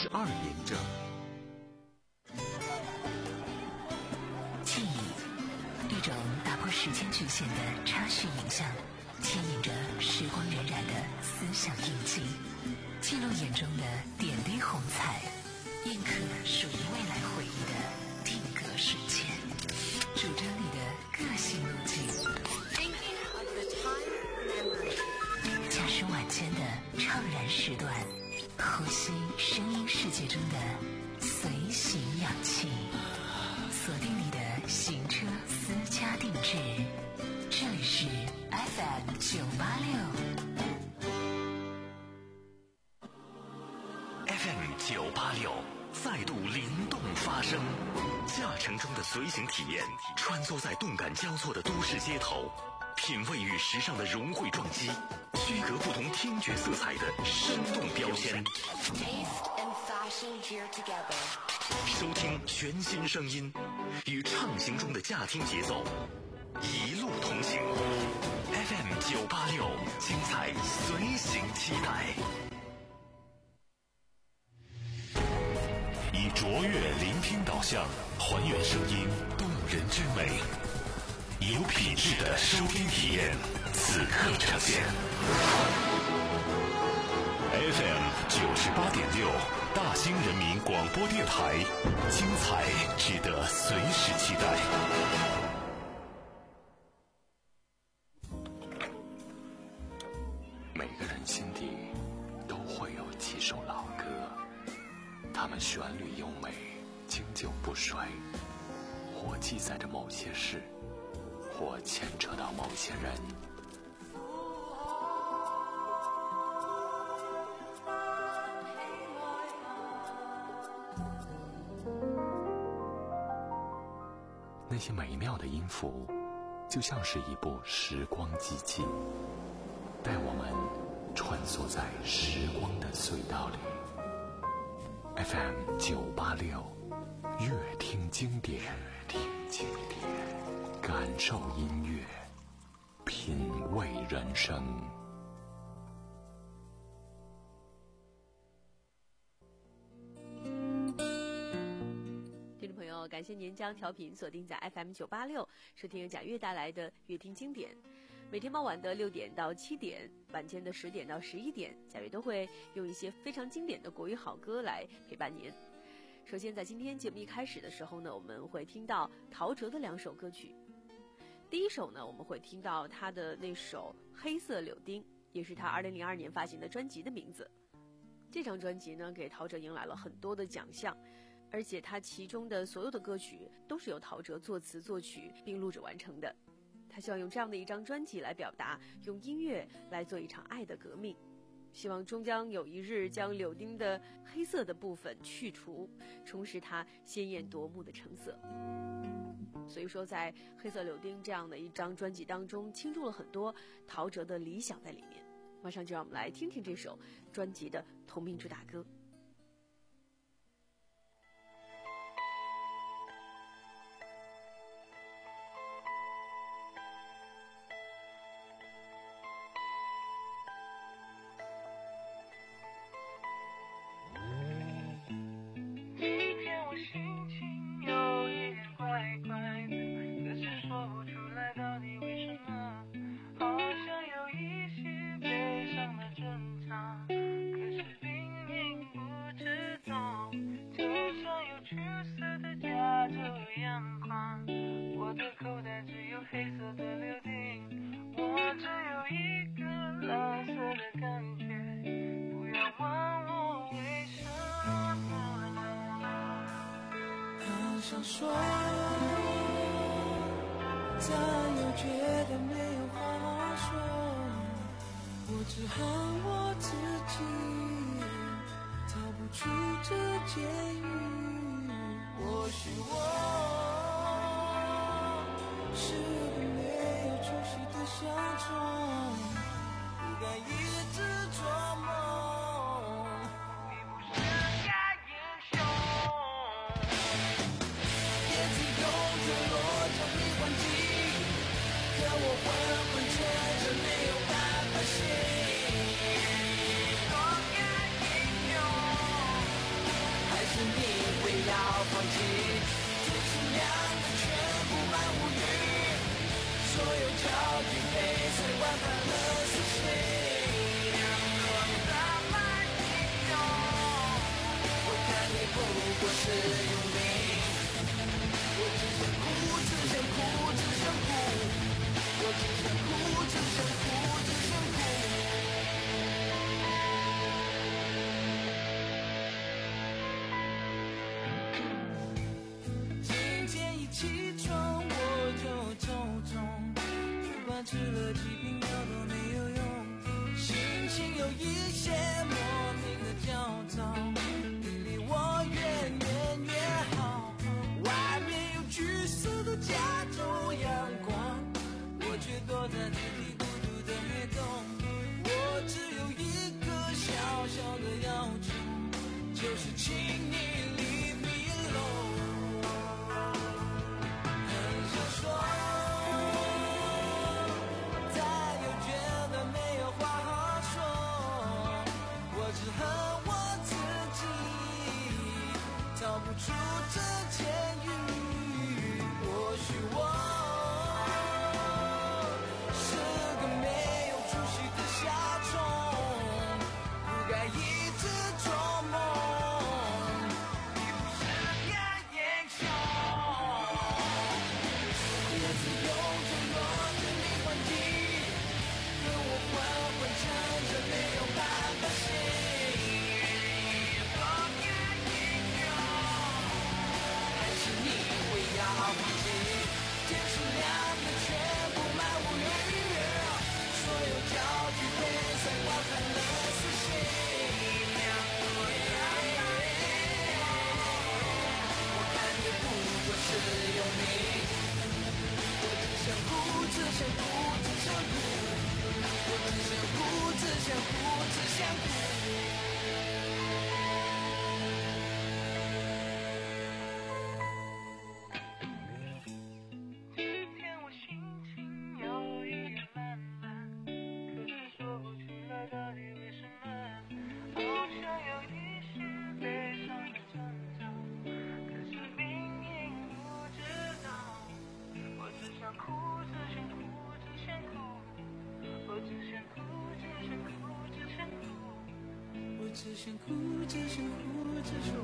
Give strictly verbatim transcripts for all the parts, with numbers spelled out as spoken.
二连者。 记忆，一种打破时间局限的插叙影像，牵引着时光荏苒的思想印记，记录眼中的点滴红彩，印刻属于未来回忆的定格瞬间，主张你的个性路径。驾驶晚间的怅然时段，呼吸声音世界中的随行氧气，锁定你的行车私家定制。这里是 F M 九八六 F M 九八六再度灵动发声，驾乘中的随行体验，穿梭在动感交错的都市街头，品味与时尚的融汇撞击，区隔不同听觉色彩的生动标签。收听全新声音，与畅行中的驾听节奏，一路同行。F M 九八六，精彩随行期待。以卓越聆听导向，还原声音动人之美，有品质的收听体验，此刻呈现。F M 九十八点六，大兴人民广播电台，精彩值得随时期待。 每个人心底都会有几首老歌，它们旋律优美，经久不衰，或记载着某些事，或牵扯到某些人。那些美妙的音符，就像是一部时光机器，带我们穿梭在时光的隧道里。F M 九八六，乐听经典，乐听经典，感受音乐，品味人生。 听众朋友，感谢您将调频锁定在 F M 九八六，收听由贾悦带来的乐听经典。每天傍晚的六点到七点，晚间的十点到十一点，贾悦都会用一些非常经典的国语好歌来陪伴您。首先，在今天节目一开始的时候呢，我们会听到陶喆的两首歌曲。第一首呢，我们会听到他的那首《黑色柳丁》，也是他二零零二年发行的专辑的名字。这张专辑呢，给陶喆迎来了很多的奖项，而且他其中的所有的歌曲都是由陶喆作词作曲并录制完成的。他希望用这样的一张专辑来表达，用音乐来做一场爱的革命，希望终将有一日将柳丁的黑色的部分去除，重拾它鲜艳夺目的橙色。所以说，在《黑色柳丁》这样的一张专辑当中，倾注了很多陶喆的理想在里面。马上就让我们来听听这首专辑的同名主打歌。 我的口袋只有黑色的柳丁，我只有一个蓝色的感觉，不要问我为什么。很想说，但又觉得没有话说，我只恨我自己逃不出这监狱。或许我是个没有出息的小虫，不该一直做梦，比不上该英雄。叶子用坠落将你唤醒，可我昏昏沉沉没有办法醒。多该英雄， 你会要放弃，天是亮的却布满乌云，所有焦距被随万般的撕心，阳光洒满地球，我看你不过是用力，我只想哭，只想哭，只想哭，我只想哭，只想哭，只想哭。今天一起床我就头痛，不管吃了几瓶药都没有用，心情有一些莫名的焦躁，你离我远远越好，外面有橘色的加州阳光，我却躲在自己孤独的黑洞，我只有一个小小的要求，就是请你 leave me alone。 很想说，但又觉得没有话好说，我只恨我自己逃不出这监狱，或许我是个没有出息的小虫，不该一直做梦，你不是个英雄。叶子用着落着你换季，跟我缓缓撑着没有办法醒，多个英雄，还是你会要放弃，天是亮的却布满乌云，所有焦距被塞万般的撕心，我看你不过是用力，我只想哭，只想哭，只想哭，我只想哭，只想哭，只想哭。今天我心情有一点懒懒，可是说不出来到底为什么，好像有一些悲伤的征兆，可是明明不知道。我只想哭，只想哭，只想哭，我只想哭，只想哭，只想哭，我只想哭，只想哭，只想哭。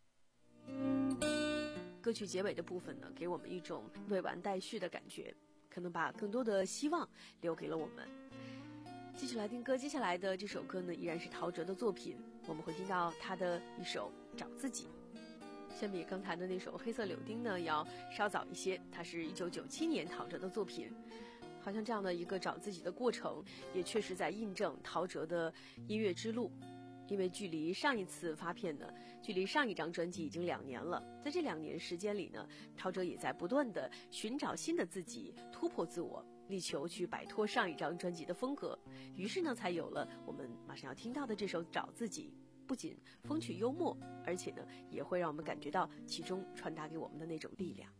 歌曲结尾的部分呢，给我们一种未完待续的感觉，可能把更多的希望留给了我们。继续来听歌，接下来的这首歌呢，依然是陶喆的作品，我们会听到他的一首《找自己》。相比刚才的那首《黑色柳丁》呢，要稍早一些，它是一九九七年陶喆的作品。好像这样的一个找自己的过程，也确实在印证陶喆的音乐之路。因为距离上一次发片呢，距离上一张专辑已经两年了，在这两年时间里呢，陶喆也在不断的寻找新的自己，突破自我，力求去摆脱上一张专辑的风格，于是呢，才有了我们马上要听到的这首《找自己》。不仅风趣幽默，而且呢，也会让我们感觉到其中传达给我们的那种力量。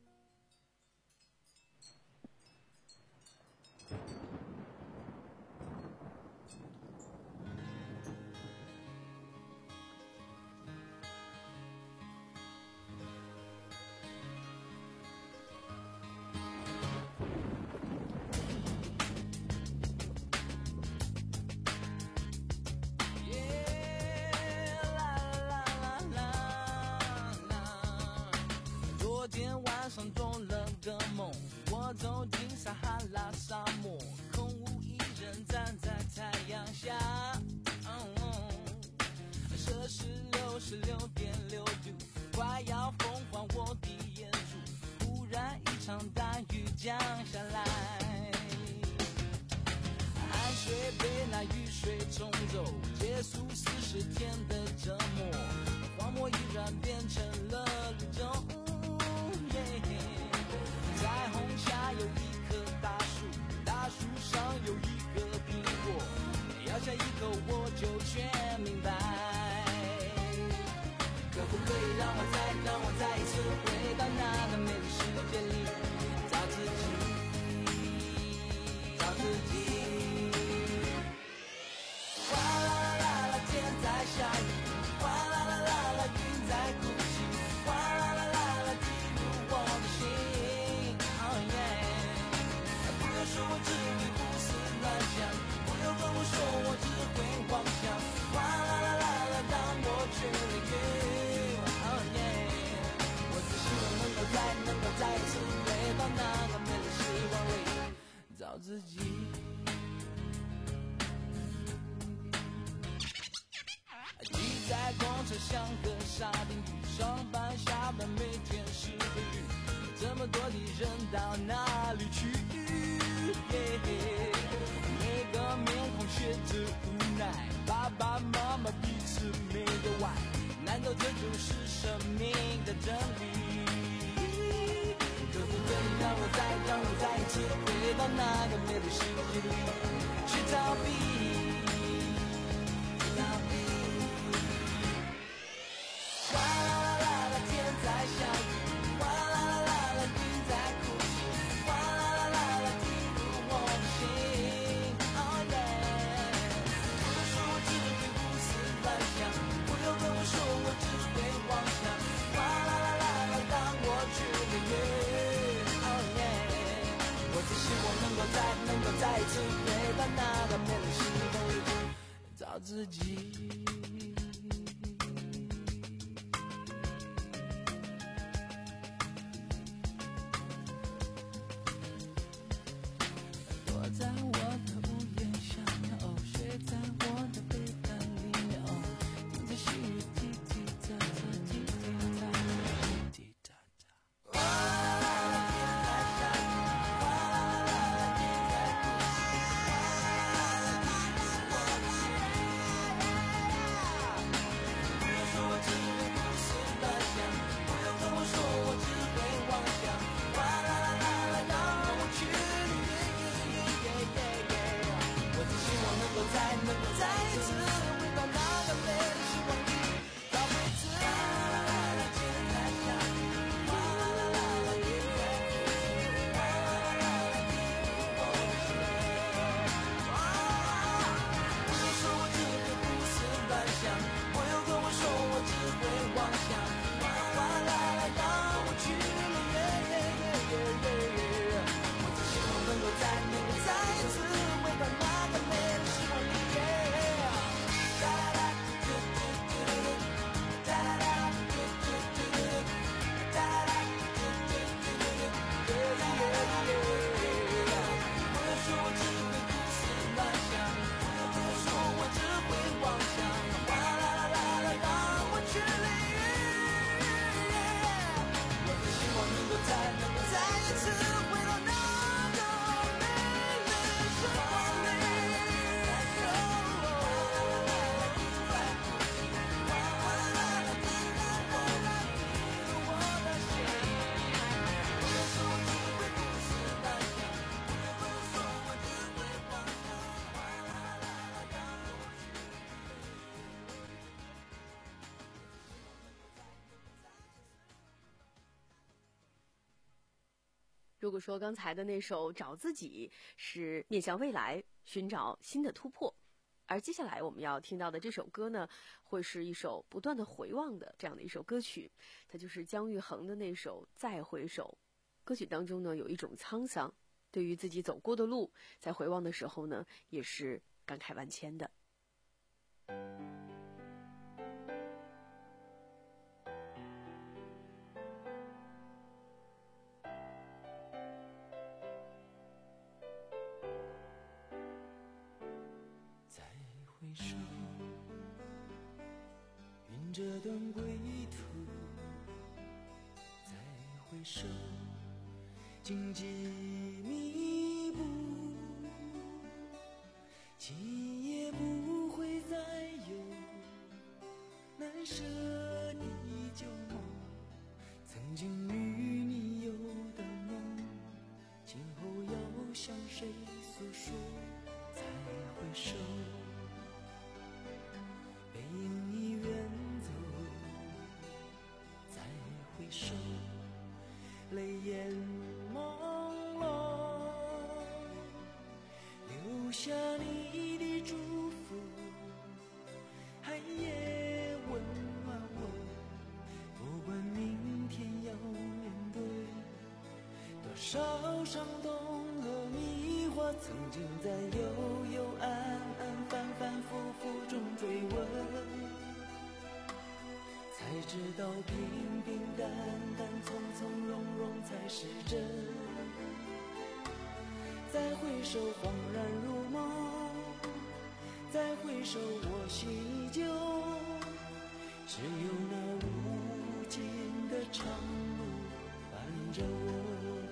昨天晚上做了个梦，我走进撒哈拉沙漠，空无一人站在太阳下，摄氏六十六点六度，快要风化我的眼珠，忽然一场大雨降下来，汗水被那雨水冲走，结束四十天的折磨，荒漠依然变成了绿洲。彩虹下有一棵大树，大树上有一个苹果，咬下一口我就全明白。可不可以让我再让我再一次回到那个美丽世界里，找自己，找自己。哗啦啦啦啦，天在下雨，哗啦啦啦找自己。挤在公车像个沙丁鱼，上班下班每天是个雨，这么多的人到哪里去？每个面孔写着无奈，爸爸妈妈彼此没有爱，难道这就是生命的真理？可不可以让我再让我再一次回到那个美丽世界里，去逃避逃避。哗啦啦啦啦，天在下雨，哗啦啦啦啦，云在哭泣，哗啦啦啦啦，滴入我的心。Oh yeah， 不要说我只会胡思乱想，不要跟我说我只会妄想，哗啦啦啦啦，当我去领略。Oh yeah， 我只希望能够再能够再一次回到那个美丽时空里，找自己。在我的屋檐下，哦，睡在我的被单里，哦，听着细雨滴滴答答，滴滴答答，滴滴答答。哗啦啦啦，天在下雨，哗啦啦啦啦，云在哭泣，哗啦啦啦啦，滴入我的心。不要说我只会胡思乱想，不要跟我说我只会妄想，哗啦啦啦啦，让我去。我只希望能够再能够再一次回到那个美丽时光里，找回自己。哗啦啦啦，天在下雨，哗啦啦啦啦，云在哭泣，哗啦啦啦啦，滴入我的心。不要说我只会胡思乱想，不要跟我说我只会妄想，哗啦啦啦，让我去了耶耶耶耶耶耶。我只希望能够再能够再一次回到那个美丽时光里。哒啦啦，嘟嘟嘟嘟嘟，哒啦啦，嘟嘟嘟嘟嘟，哒啦啦，嘟嘟嘟嘟嘟，耶耶耶耶。不要说我只会胡思乱想，不要跟我说我只会妄想，哗啦啦啦啦，让我去领略。我只希望能够再能够再一次回到那个美丽时光里。 如果说刚才的那首《找自己》是面向未来寻找新的突破，而接下来我们要听到的这首歌呢，会是一首不断的回望的这样的一首歌曲，它就是姜育恒的那首《再回首》。歌曲当中呢有一种沧桑，对于自己走过的路，在回望的时候呢，也是感慨万千的。 再回首，云这段归途，再回首，荆棘密布，今夜不会再有难舍的旧梦，曾经与你有的梦，今后要向谁诉说？再回首，背影已远走，再回首，泪眼朦胧，留下你的祝福，寒夜温暖我，不管明天要面对多少伤痛和迷惑，曾经在幽幽暗暗反反复复中追问，才知道平平淡淡从从容容才是真。 再回首恍然如梦，再回首我心依旧，只有那无尽的长路伴着我。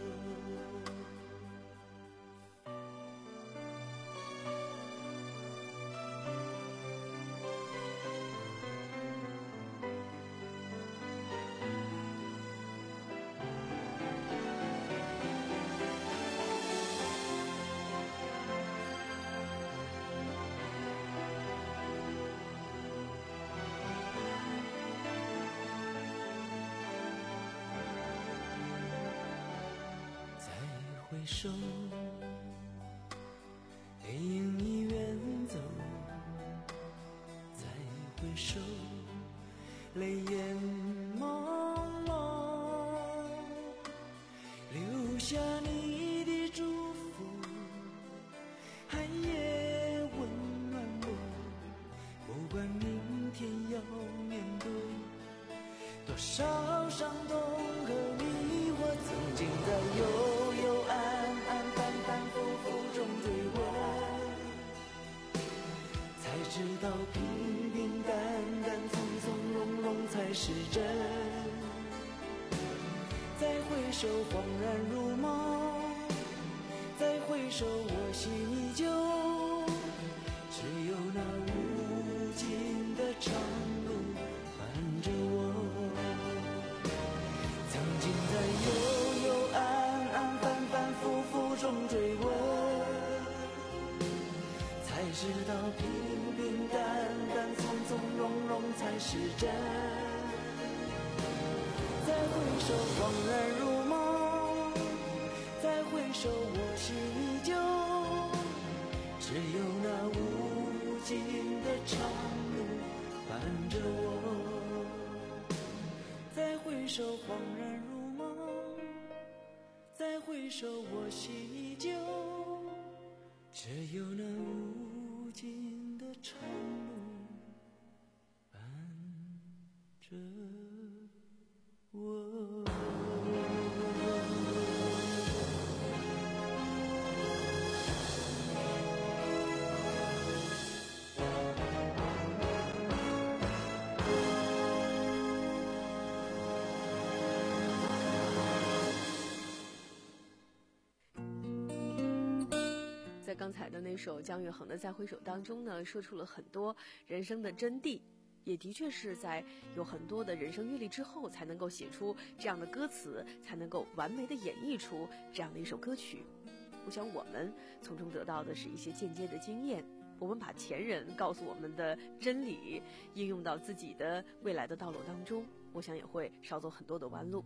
回首，黑影已远走，再回首，泪眼朦胧，留下你的祝福，寒夜温暖我，不管明天要面对多少伤痛和迷惑，曾经在幽幽暗暗反反复复中追问，才知道平平淡淡从从容容才是真。再回首恍然如梦，再回首我心依旧，只有那无尽的长路伴着我。曾经在幽幽暗暗反反复复中追问，才知道平平淡淡从从容容才是真。再回首恍然如梦，再回首我心依旧，只有那无尽的长路伴着我。再回首恍然如梦，再回首我心依旧，只有那无尽的长路伴着我。 在刚才的那首姜育恒的《再回首》当中呢，说出了很多人生的真谛，也的确是在有很多的人生阅历之后，才能够写出这样的歌词，才能够完美的演绎出这样的一首歌曲。我想我们从中得到的是一些间接的经验，我们把前人告诉我们的真理应用到自己的未来的道路当中，我想也会少走很多的弯路。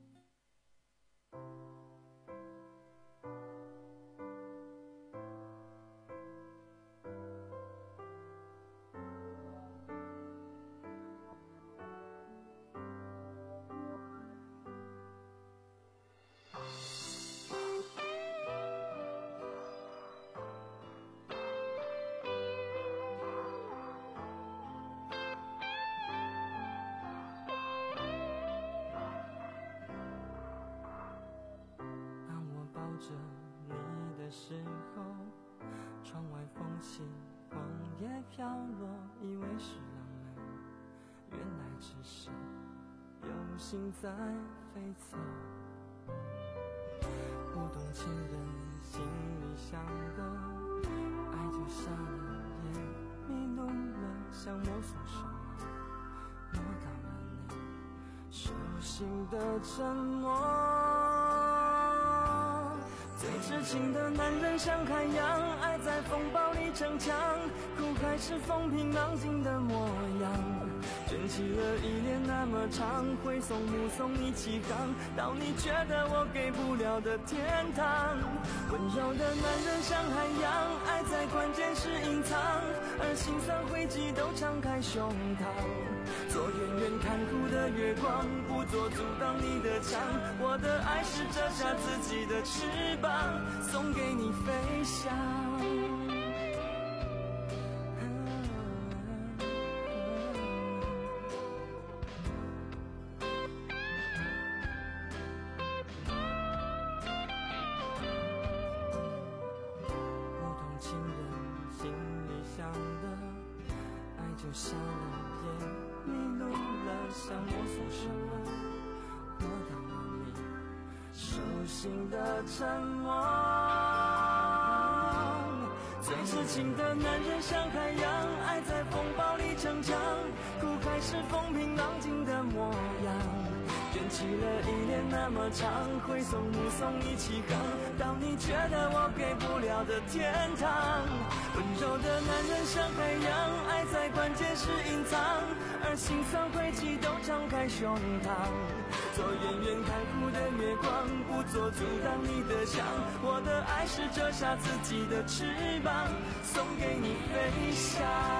着你的时候，窗外风起，黄叶飘落，以为是浪漫，原来只是有心在飞走。不懂情人心里想的，爱就瞎了眼，迷路了，想摸索什么，摸到了你手心的沉默。最痴情的男人像海洋，爱在风暴里逞强，苦海是风平浪静的模样。卷起了依恋那么长，挥送目送你起航，到你觉得我给不了的天堂。温柔的男人像海洋，爱在关键时隐藏，而心酸灰烬都敞开胸膛。做远远看哭的月光，不做阻挡你的墙。我的爱是折下自己的翅膀，送给你飞翔。 瞎了眼，迷路了，想摸索什么？我到了你手心的沉默。最痴情的男人像海洋，爱在风暴里成长，苦海是风平浪静的模样，卷起了依恋那么长，挥手目送你起航，到你觉得我给不了的天堂。温柔的男人像海洋，爱在关键时隐藏，而心酸晦气都张开胸膛，做远远看护的月光，不做阻挡你的墙。我的爱是折下自己的翅膀，送给你飞翔。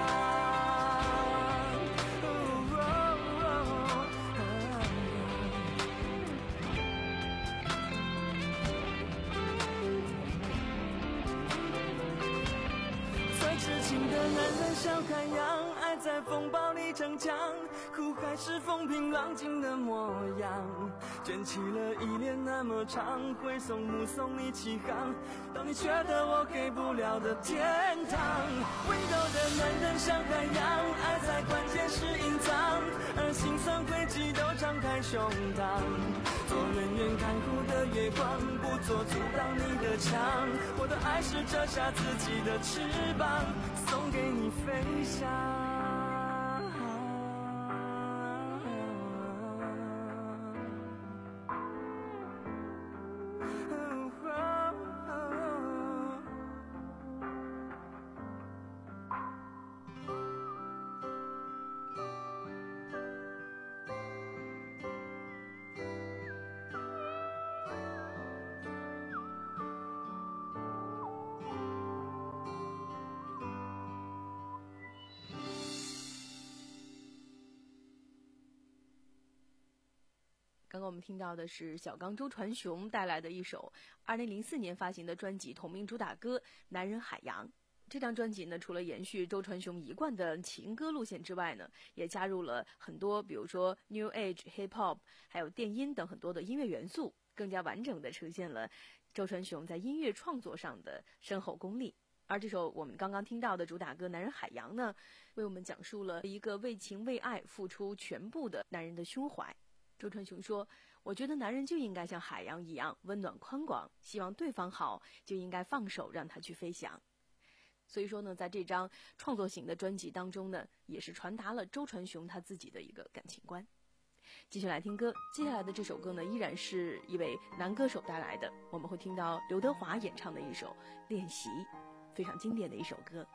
痴情的男人像海洋，爱在风暴里逞强，苦海是风平浪静的模样，卷起了依恋那么长，挥手目送你起航，到你觉得我给不了的天堂。温柔的男人像海洋，爱在关键时隐藏，而心酸晦气都张开胸膛，做远远看护的月光，不做阻挡你的墙。我的爱是折下自己的翅膀，送给你飞翔。 刚刚我们听到的是小刚周传雄带来的一首二零零四年发行的专辑同名主打歌《男人海洋》。这张专辑呢，除了延续周传雄一贯的情歌路线之外呢，也加入了很多比如说 New Age、Hip Hop 还有电音等很多的音乐元素，更加完整地呈现了周传雄在音乐创作上的深厚功力。而这首我们刚刚听到的主打歌《男人海洋》呢，为我们讲述了一个为情为爱付出全部的男人的胸怀。周传雄说，我觉得男人就应该像海洋一样温暖宽广，希望对方好就应该放手让他去飞翔。所以说呢，在这张创作型的专辑当中呢，也是传达了周传雄他自己的一个感情观。继续来听歌，接下来的这首歌呢，依然是一位男歌手带来的，我们会听到刘德华演唱的一首《练习》，非常经典的一首歌。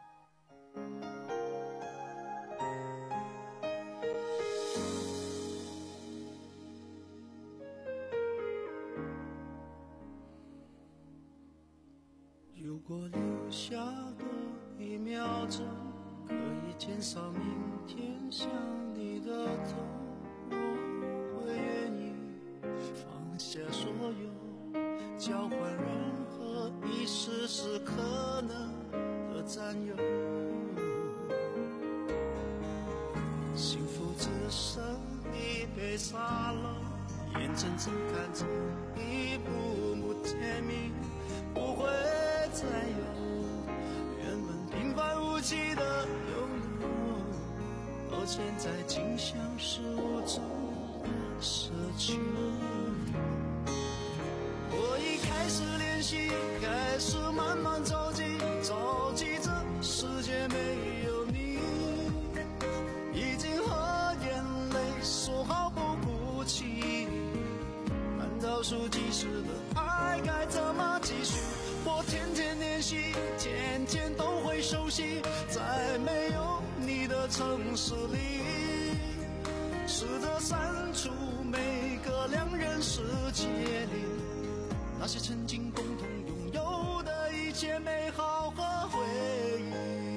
如果留下个一秒钟，可以减少明天想你的痛，我会愿意放下所有，交换任何一丝丝可能的占有。幸福只剩一杯沙漏，眼睁睁看着一幕幕甜蜜不会再有，原本平凡无奇的拥有，而现在竟像是无助的奢求。我已开始练习，开始慢慢着急，着急这世界没有你，已经和眼泪说好不哭泣，难道数计时的爱该怎么继续？我天天练习，天天都会熟悉，在没有你的城市里，试着删除每个两人世界里那些曾经共同拥有的一切美好和回忆。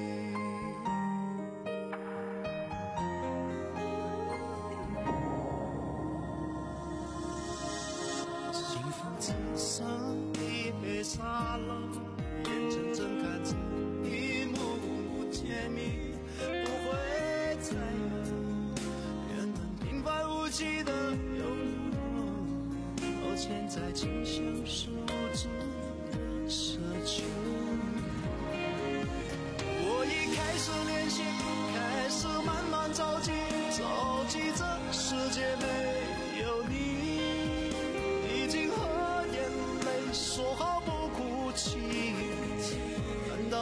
幸福只剩一杯沙漏，眼睁睁看着一幕幕甜蜜不会再有，原本平凡无奇的拥有，而现在竟像是无助的奢求。我已开始练习，开始慢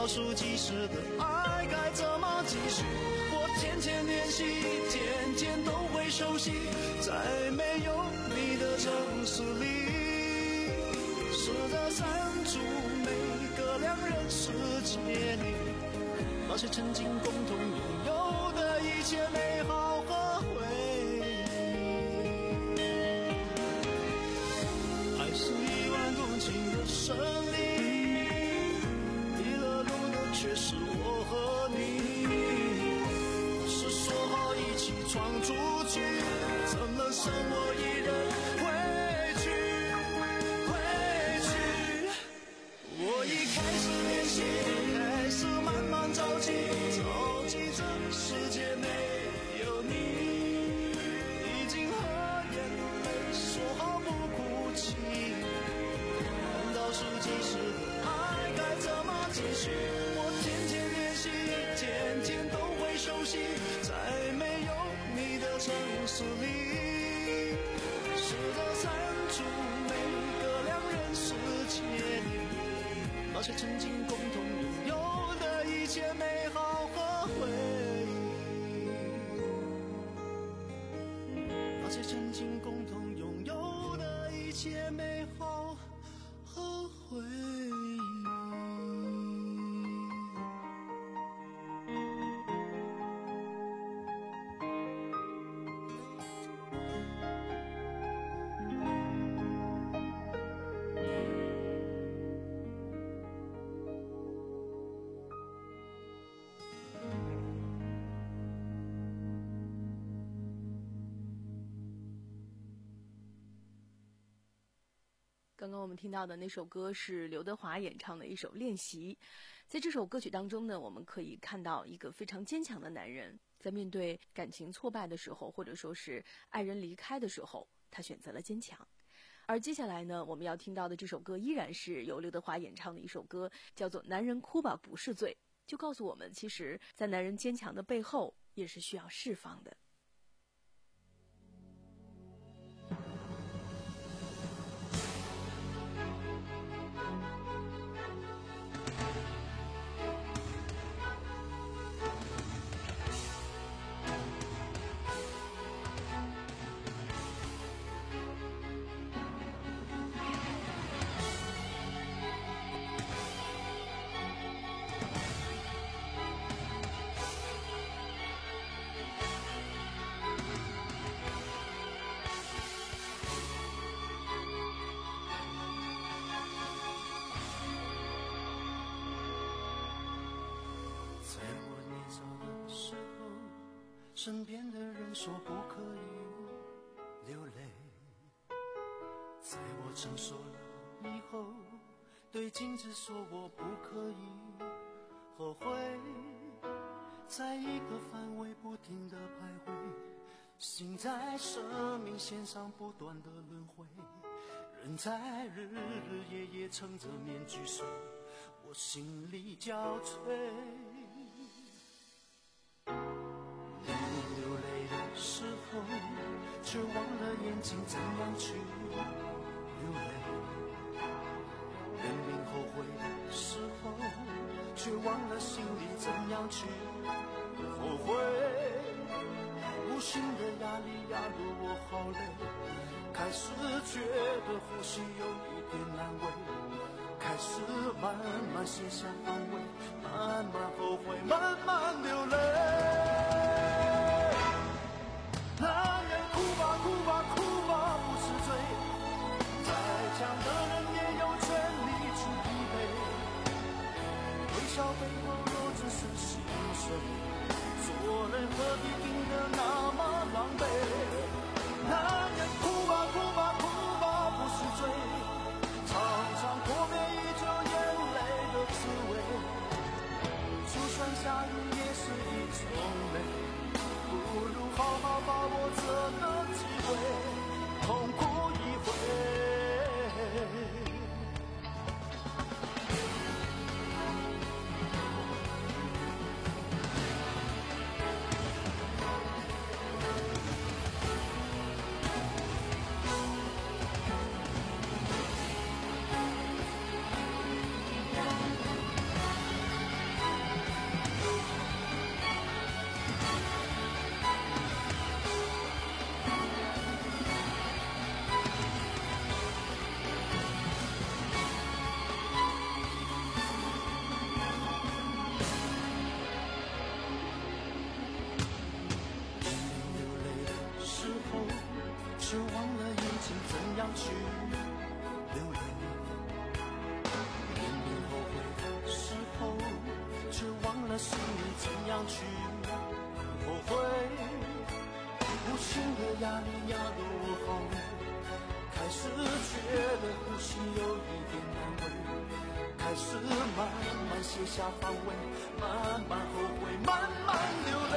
倒数计时的爱该怎么继续？我天天练习，天天都会熟悉，在没有你的城市里，试着删除每个两人世界里那些曾经共同拥有的一切美好和回忆。爱是一万公顷的森林，迷了路的却是我和你。不是说好一起闯出去，怎么剩我一人回去回去？我已开始练习，开始慢慢着急，着急这世界没有你，已经和眼泪说好不哭泣。倒数计时的爱该怎么继续？我天天练习，天天都会熟悉，在没有你的城市里，试着删除每个两人世界里那些曾经共同拥有的一切美好和回忆，那些曾经共同拥有的一切美好和回忆。 刚刚我们听到的那首歌是刘德华演唱的一首《练习》。在这首歌曲当中呢，我们可以看到一个非常坚强的男人，在面对感情挫败的时候，或者说是爱人离开的时候，他选择了坚强。而接下来呢，我们要听到的这首歌依然是由刘德华演唱的一首歌，叫做《男人哭吧不是罪》，就告诉我们，其实在男人坚强的背后也是需要释放的。 身边的人说不可以流泪，在我成熟了以后，对镜子说我不可以后悔，在一个范围不停的徘徊，心在生命线上不断的轮回，人在日日夜夜撑着面具睡，我心里憔悴。却忘了眼睛怎样去流泪，明明后悔的时候，却忘了心里怎样去后悔。无形的压力压得我好累，开始觉得呼吸有一点难为，开始慢慢卸下防卫，慢慢后悔，慢慢流泪。男人哭吧哭吧哭吧不是罪，再强的人也有权利去疲惫，微笑背后若只是心碎，做人何必病得那么狼狈。男人哭吧哭吧哭吧不是罪，常常破灭依旧眼泪的滋味，就算下雨也是一种美，不如好好把握这却忘了眼睛怎样去流泪。明明后悔的时候，却忘了心里怎样去后悔。无形的压力压得我好累，开始觉得呼吸有一点难为，开始慢慢卸下防卫，慢慢后悔，慢慢流泪。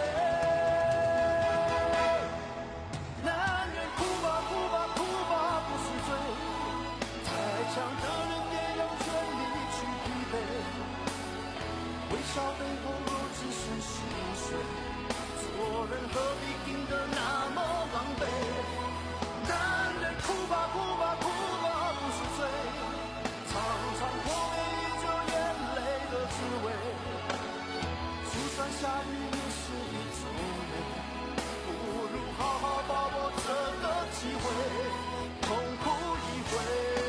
男人哭吧哭吧哭吧不是罪，再强的人也有权利去疲惫，微笑背后若只剩心碎，做人何必拼得那么狼狈。男人哭吧哭吧哭吧不是罪，常常破灭依旧眼泪的滋味，就算下雨也是一种美，不如好好把握这个机会，痛哭一回，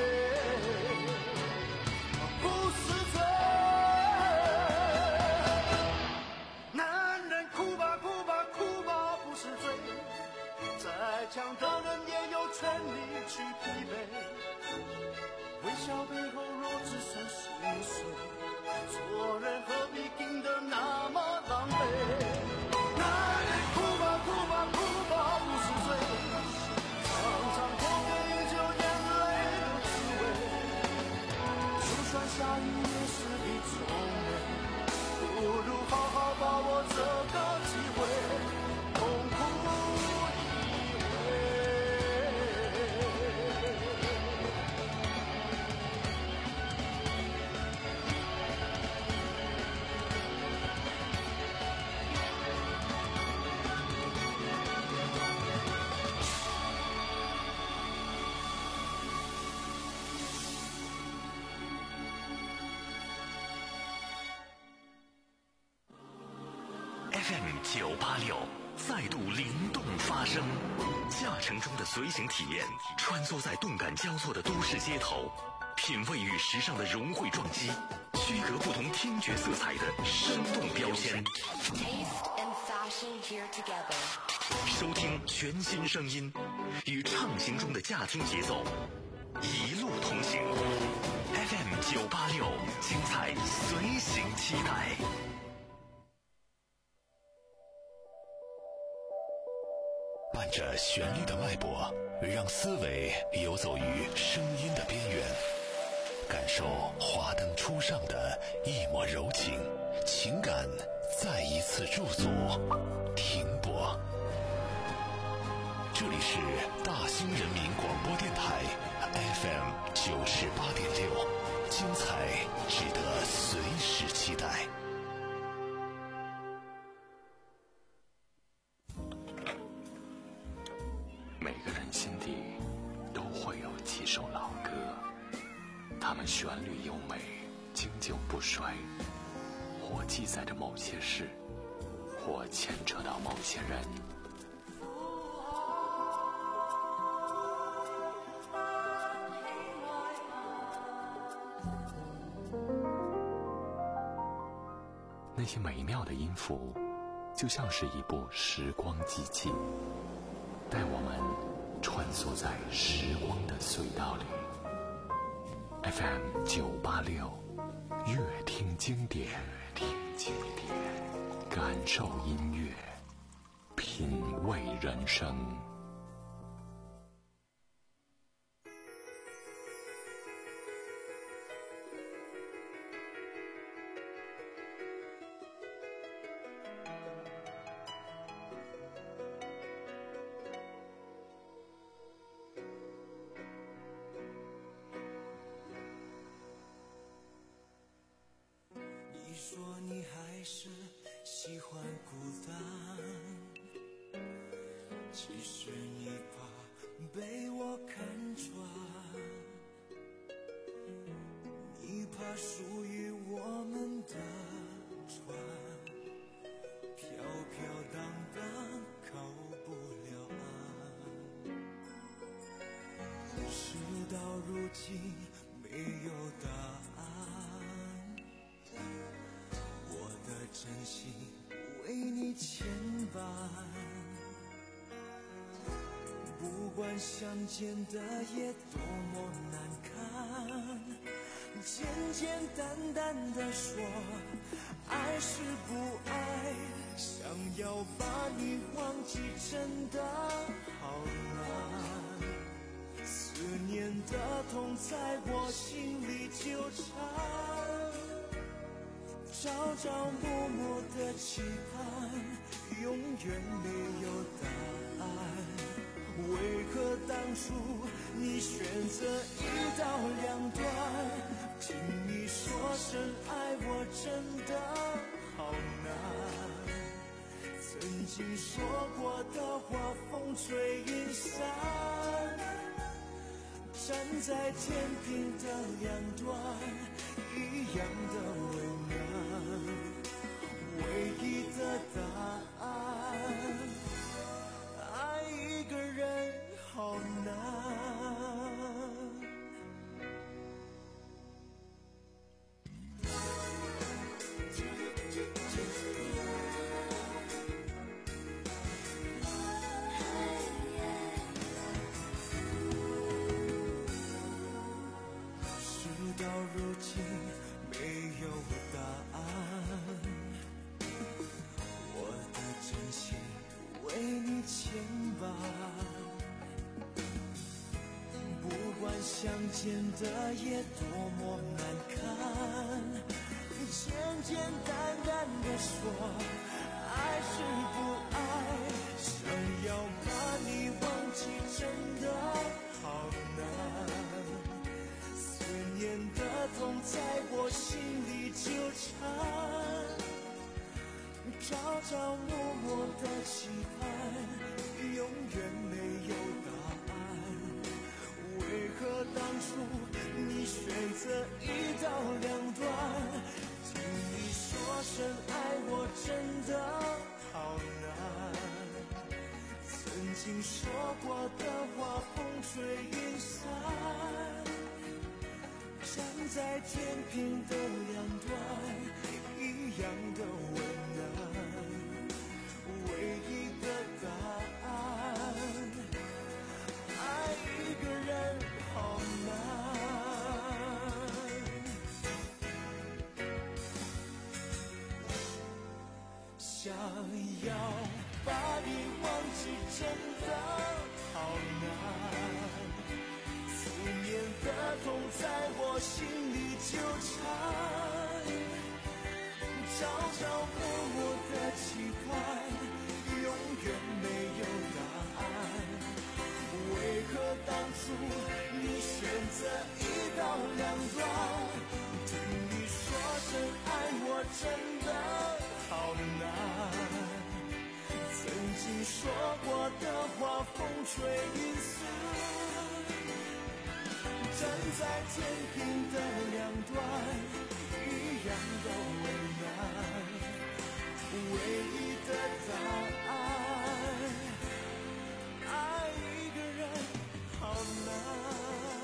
不是罪。男人哭吧哭吧哭吧不是罪，再强的人也有权利去疲惫，微笑背后若只剩心碎，做人何必拼得那么狼狈。男人哭吧哭吧哭吧不是罪，常常破灭依旧眼泪的滋味，就算下雨也是一种美，不如好好把握这个机会，痛哭一回。 F M 九八六再度灵动发声，驾乘中的随行体验，穿梭在动感交错的都市街头，品味与时尚的融汇撞击，区隔不同听觉色彩的生动标签。收听全新声音，与畅行中的驾听节奏，一路同行。F M 九八六，精彩随行期待。伴着旋律的脉搏，让思维游走于声音的边缘，感受华灯初上的一抹柔情，情感再一次驻足停泊。这里是大兴人民广播电台 F M 九十八点六，精彩值得随时期待。 每个人心底都会有几首老歌，它们旋律优美，经久不衰，或记载着某些事，或牵扯到某些人。那些美妙的音符，就像是一部时光机器，带我们穿梭在时光的隧道里。F M 九八六，乐听经典，听经典，感受音乐，品味人生。 说你还是喜欢孤单，其实你怕被我看穿，你怕属于我们的船飘飘荡荡靠不了岸，事到如今没有答案，真心为你牵绊，不不管相见的夜多么难堪，简简单单的说爱是不爱，想要把你忘记真的好难，思念的痛在我心里纠缠，朝朝暮暮的期盼永远没有答案，为何当初你选择一刀两断，听你说声爱我真的好难，曾经说过的话风吹云散，站在天平的两端一样的为难，唯一的答案，爱一个人好难。事到如今没有答案，我的真心为你牵绊，不管相见的夜多么难堪，简简单单的说爱是不爱，想要把你忘记真的好难，思念的痛在我心里纠缠，朝朝暮暮的期盼永远没有答案，为何当初你选择一刀两断，听你说声爱我真的好难，曾经说过的话风吹云散，站在天平的两端一样的为难，唯一的答案，爱一个人好难，想要把你忘记真的好难，思念的痛在我心里纠缠，朝朝暮暮的期盼永远没有答案，为何当初你选择一刀两断，听你说声爱我真的好难，曾经说过的话风吹云散，站在天平的两端一样的为难，唯一的答案，爱一个人好难。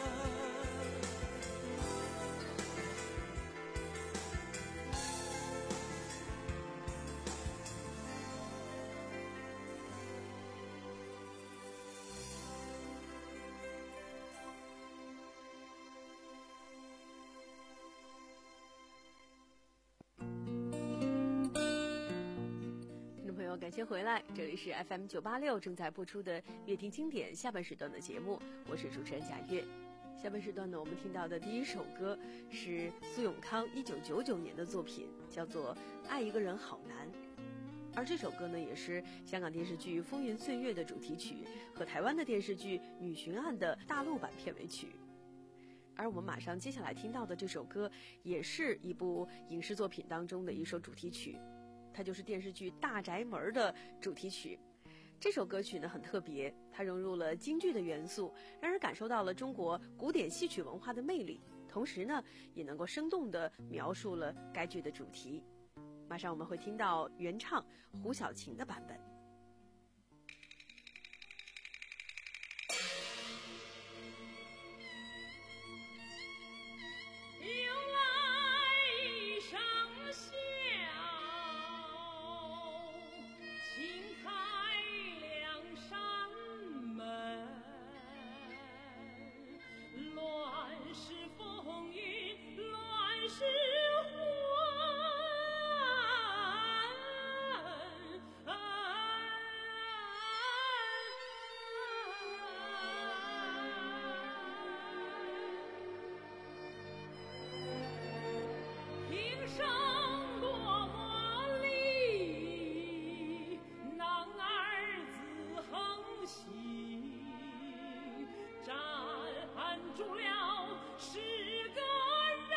感谢回来，这里是 F M 九八六正在播出的乐听经典下半时段的节目，我是主持人贾月。下半时段呢，我们听到的第一首歌是苏永康一九九九年的作品，叫做《爱一个人好难》，而这首歌呢，也是香港电视剧《风云岁月》的主题曲和台湾的电视剧《女巡案》的大陆版片尾曲。而我们马上接下来听到的这首歌，也是一部影视作品当中的一首主题曲。它就是电视剧《大宅门》的主题曲。这首歌曲呢很特别，它融入了京剧的元素，让人感受到了中国古典戏曲文化的魅力，同时呢也能够生动地描述了该剧的主题。马上我们会听到原唱胡小琴的版本。 新开两扇门。 住了十个人。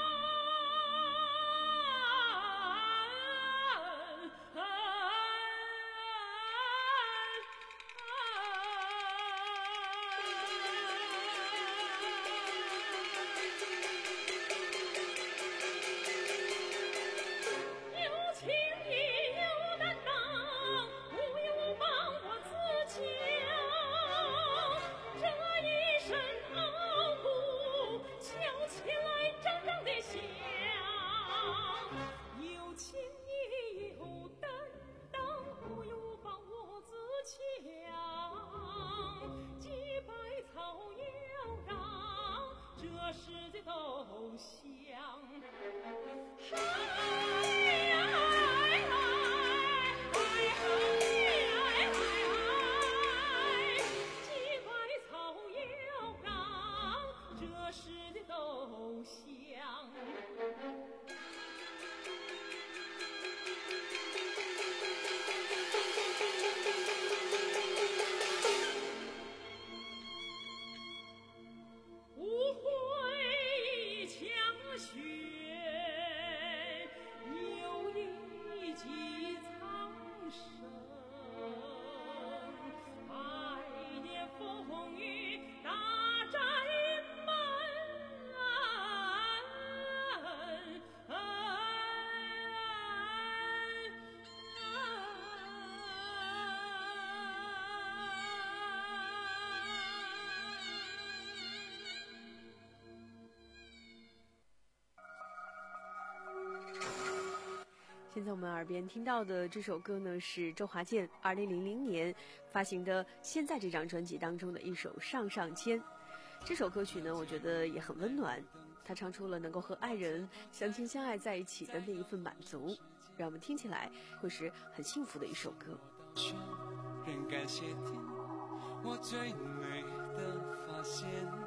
现在我们耳边听到的这首歌呢，是周华健二零零零年发行的《现在》这张专辑当中的一首《上上签》。这首歌曲呢，我觉得也很温暖，它唱出了能够和爱人相亲相爱在一起的那一份满足，让我们听起来会是很幸福的一首歌。 人感谢天，我最美的发现，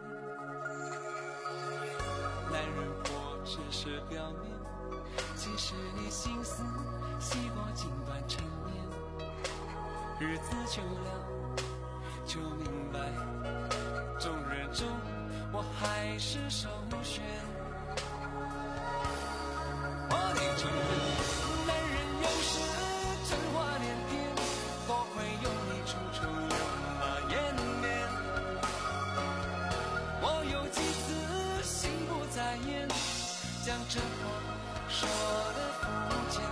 男人活只是表面，其实你心思细过尽管沉淀，日子久了就明白，众人中我还是首选。我得承认，男人有时真话连篇，多亏有你处处有马延绵。我有几次心不在焉，将真话说得肤浅，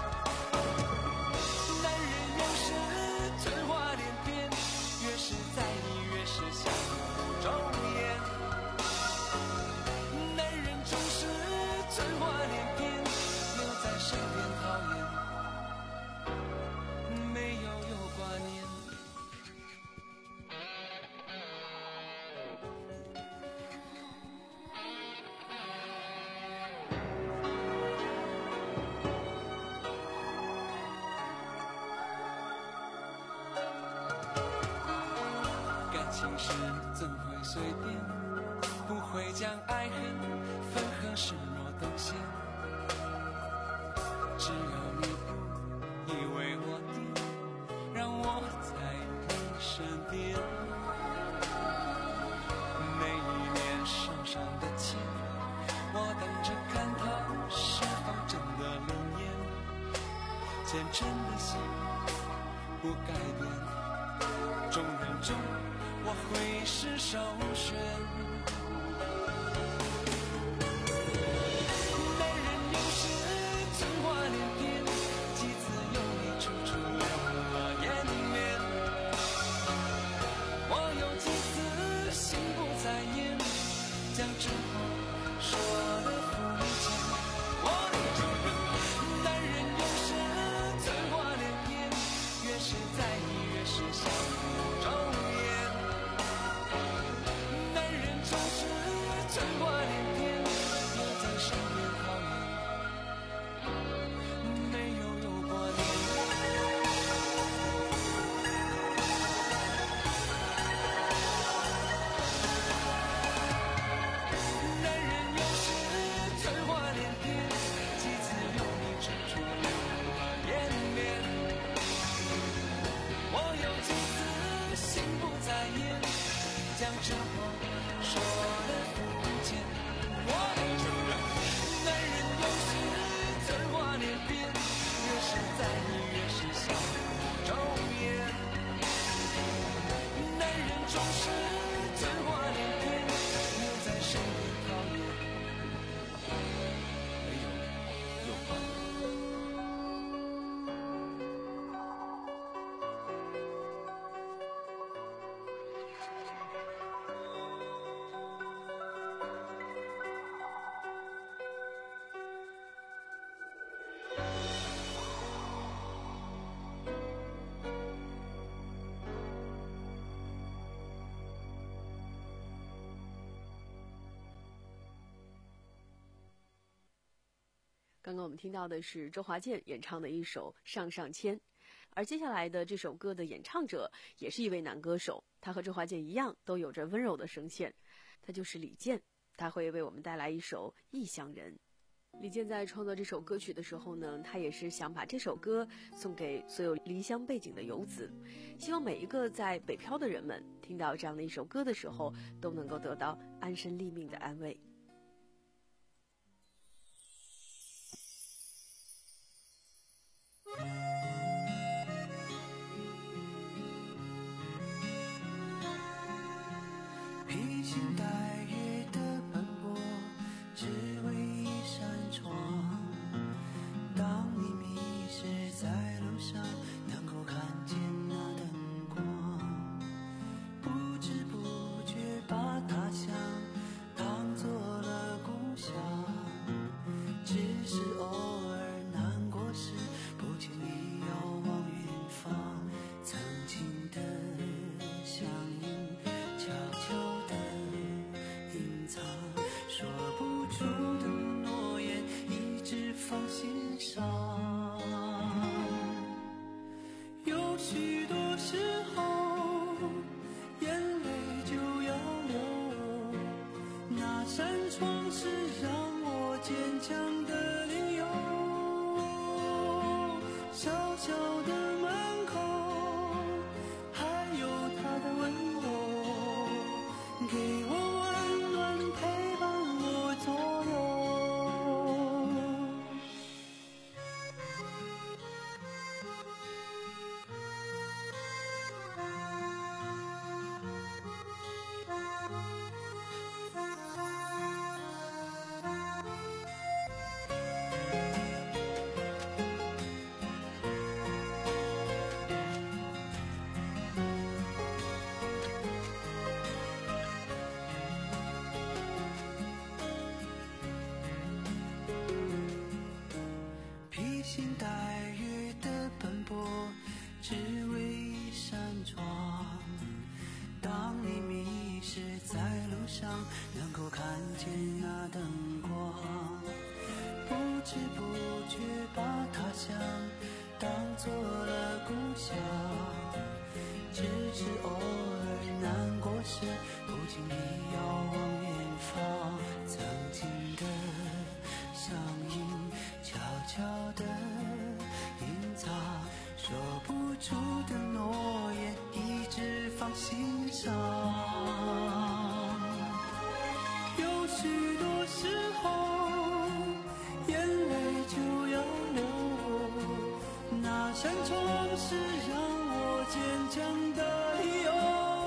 男人有时真话连篇，越是在意越是想不周延，男人总是真话连篇，留在身边讨厌，没有有挂念。情事怎会随便，不会将爱恨分合视若等闲，只有你不以为我的，让我在你身边。每一年手上的钱，我等着看它是否真的灵验，虔诚的心不改变，众人中我会是首选。男人有时真话连篇，几次有你处处有马延绵。我有几次心不在焉，将真话说得肤浅。我得承认，男人有时真话连篇，越是在意越是想不周延。男人总刚刚我们听到的是周华健演唱的一首《上上签》，而接下来的这首歌的演唱者也是一位男歌手，他和周华健一样都有着温柔的声线，他就是李健，他会为我们带来一首《异乡人》。李健在创作这首歌曲的时候呢，他也是想把这首歌送给所有离乡背井的游子，希望每一个在北漂的人们听到这样的一首歌的时候，都能够得到安身立命的安慰。 披星戴月的奔波，只为一扇窗。当你迷失在路上，能够看见那灯光，不知不觉把他乡当作了故乡。只是偶尔难过时，不经意遥望远方，曾经的相映悄悄地隐藏，说不出的诺言一直放心上。有许多时候眼泪就要流，那扇窗是让我坚强的理由。小小的门口还有他的温柔，给我温暖陪伴我左右。披星戴月的奔波，只为一扇窗。当你迷失在路上，能够看见那灯光，不知不觉把他乡当作了故乡。只是偶尔难过时，不经意遥望远方，曾经的相映悄悄地隐藏，说不出的诺言一直放心上。有许多时候眼泪就要流，那扇窗是让我坚强的理由。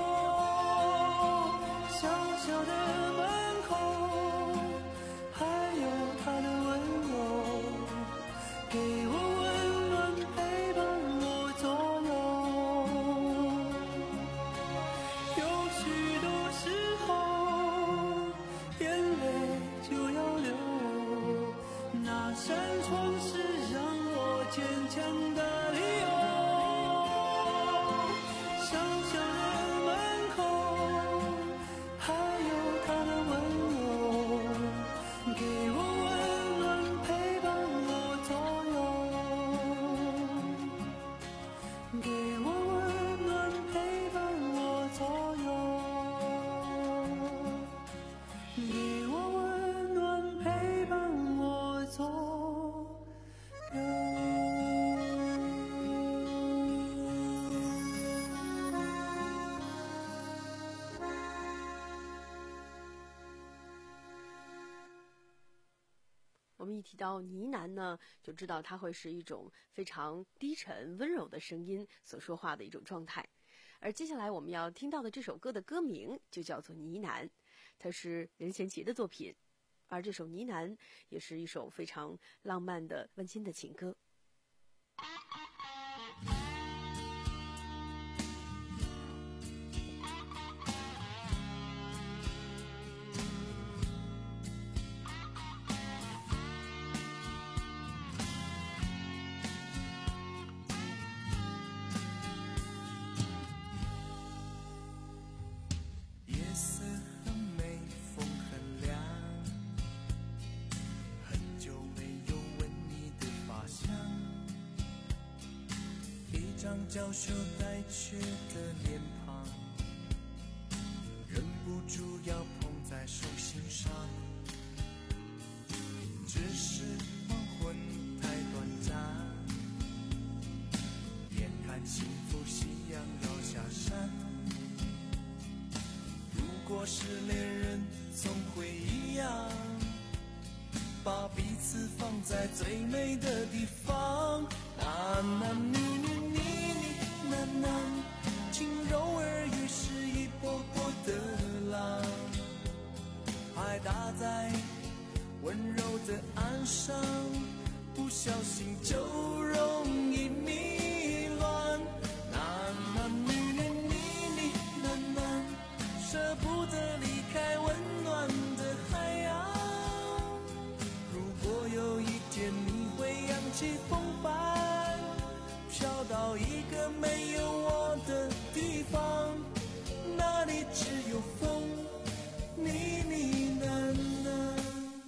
小小的门口还有他的温柔，给我温暖陪伴我左右。有许多时候眼泪就要流，那扇窗是让我坚强的理由。小小的门口还有他的温柔，给我温暖陪伴我左右，给我温暖陪伴我左右，给我温暖陪伴我左右。 我们一提到呢喃呢，就知道它会是一种非常低沉温柔的声音所说话的一种状态。而接下来我们要听到的这首歌的歌名就叫做呢喃，它是任贤齐的作品，而这首呢喃也是一首非常浪漫的温馨的情歌。 夜色很美，风很凉，很久没有闻娇羞带去的脸庞，忍不住要捧在手心上。只是黄昏太短暂，眼看幸福夕阳要下山。如果是恋人，总会一样，把彼此放在最美的地方。男男女女，你你男男，轻柔耳语是一波波的浪，拍打在温柔的岸上，不小心就容易迷乱。男男女女，你你男男，舍不得离开温暖的海洋。如果有一天你会扬起风帆，飘到一个没有我的地方，那里只有风，你你喃喃。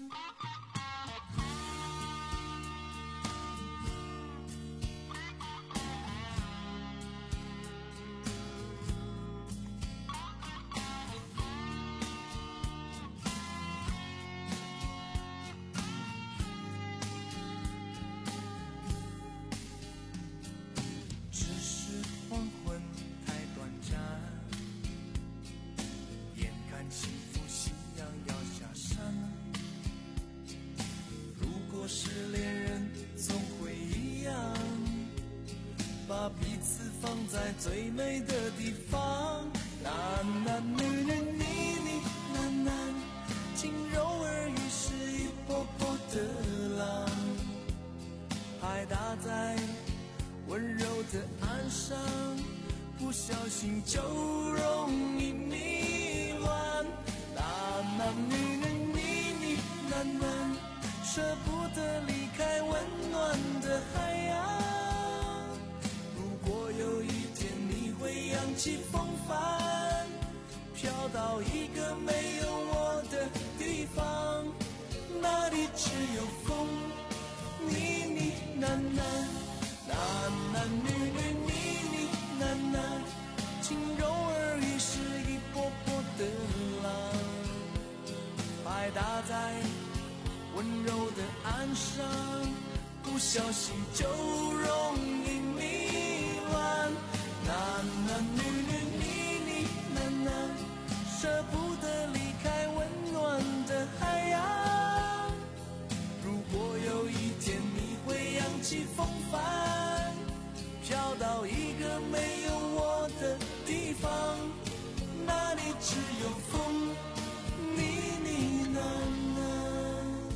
是恋人总会一样，把彼此放在最美的地方。男男女女，你你男男，轻柔耳语是一波波的浪，拍打在温柔的岸上，不小心就容易迷乱。男男女女，你你男男，舍不得离开温暖的海洋。如果有一天你会扬起风帆，飘到一个没有我的地方，那里只有风，你你喃喃。男男女女，你你喃喃，轻柔耳语是一波波的浪，拍打在温柔的岸上，不小心就容易迷乱。男男女女，你你喃喃，舍不得离开温暖的海洋。如果有一天你会扬起风帆，飘到一个没有我的地方，那里只有风，你你喃喃。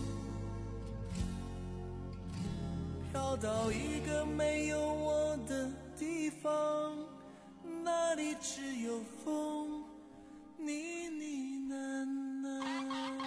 飘到一个没有我的地方，那里只有风，你你喃喃。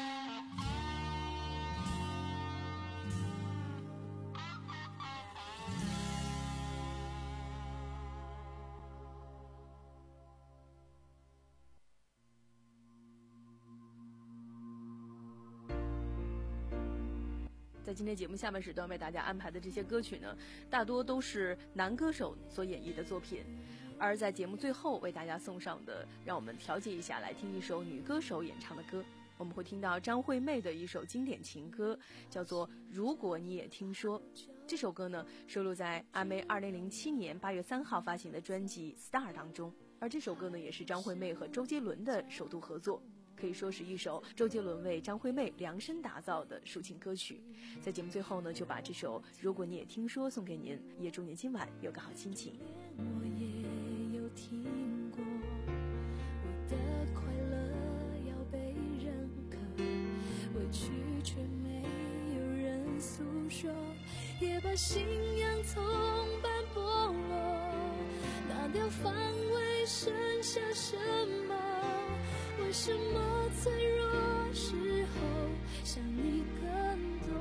在今天节目下半时段为大家安排的这些歌曲呢，大多都是男歌手所演绎的作品，而在节目最后为大家送上的，让我们调节一下来听一首女歌手演唱的歌。我们会听到张惠妹的一首经典情歌，叫做《如果你也听说》。这首歌呢，收录在阿妹二零零七年八月三号发行的专辑《Star》当中，而这首歌呢，也是张惠妹和周杰伦的首度合作，可以说是一首周杰伦为张惠妹量身打造的抒情歌曲。在节目最后呢，就把这首《如果你也听说》送给您，也祝您今晚有个好心情。 我也有听过，我的快乐要被认可，委屈却没有人诉说，也把信仰从斑驳落，拿掉防卫剩下什么？为什么脆弱时候想你更多？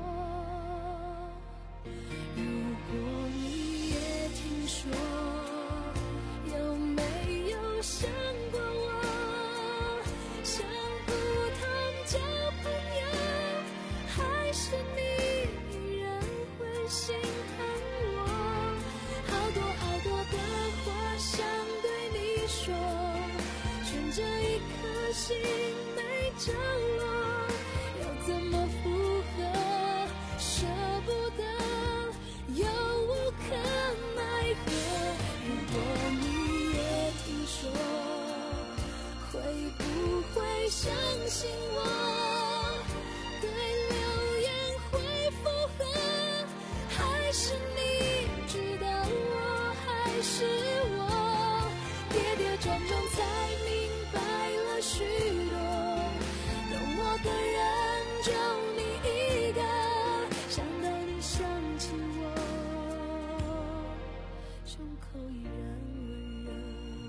如果你也听说，有没有想过我？像普通交朋友，还是你依然会心疼我？好多好多的颗心没着落，要怎么附和？舍不得，又无可奈何。如果你也听说，会不会相信我？对流言会附和，还是你知道我还是我？跌跌撞撞才明白了许多，懂我的人就你一个，想到你想起我，胸口依然温热。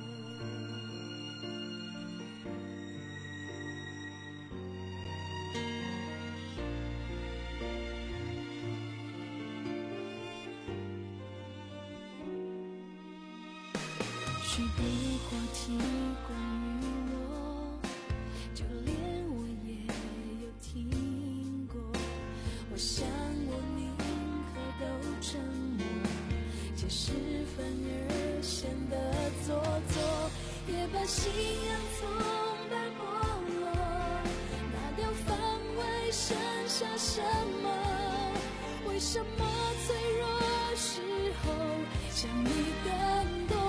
许多话题关于我，就连我也有听过。我想我宁可都沉默，解释反而显得做作，也把信仰从白剥落，拿掉防卫，剩下什么？为什么脆弱时候想你更多？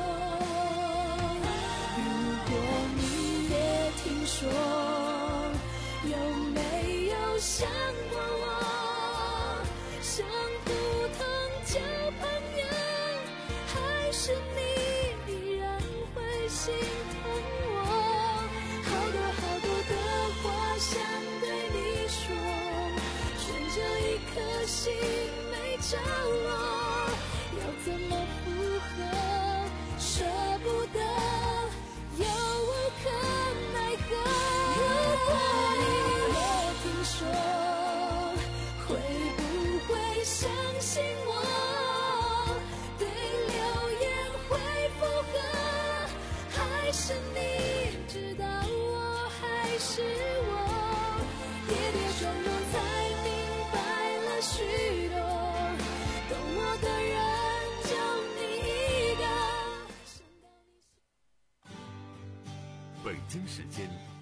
听说有没有想过我？想不通交朋友，还是你依然会心疼我？好多好多的话想对你说，悬着一颗心没着落，要怎么附和？舍不得，又无可奈何。如果你也听说，会不会相信我？对流言会附和，还是你知道我还是我？跌跌撞撞才明白了许多，懂我的人就你一个。 北京时间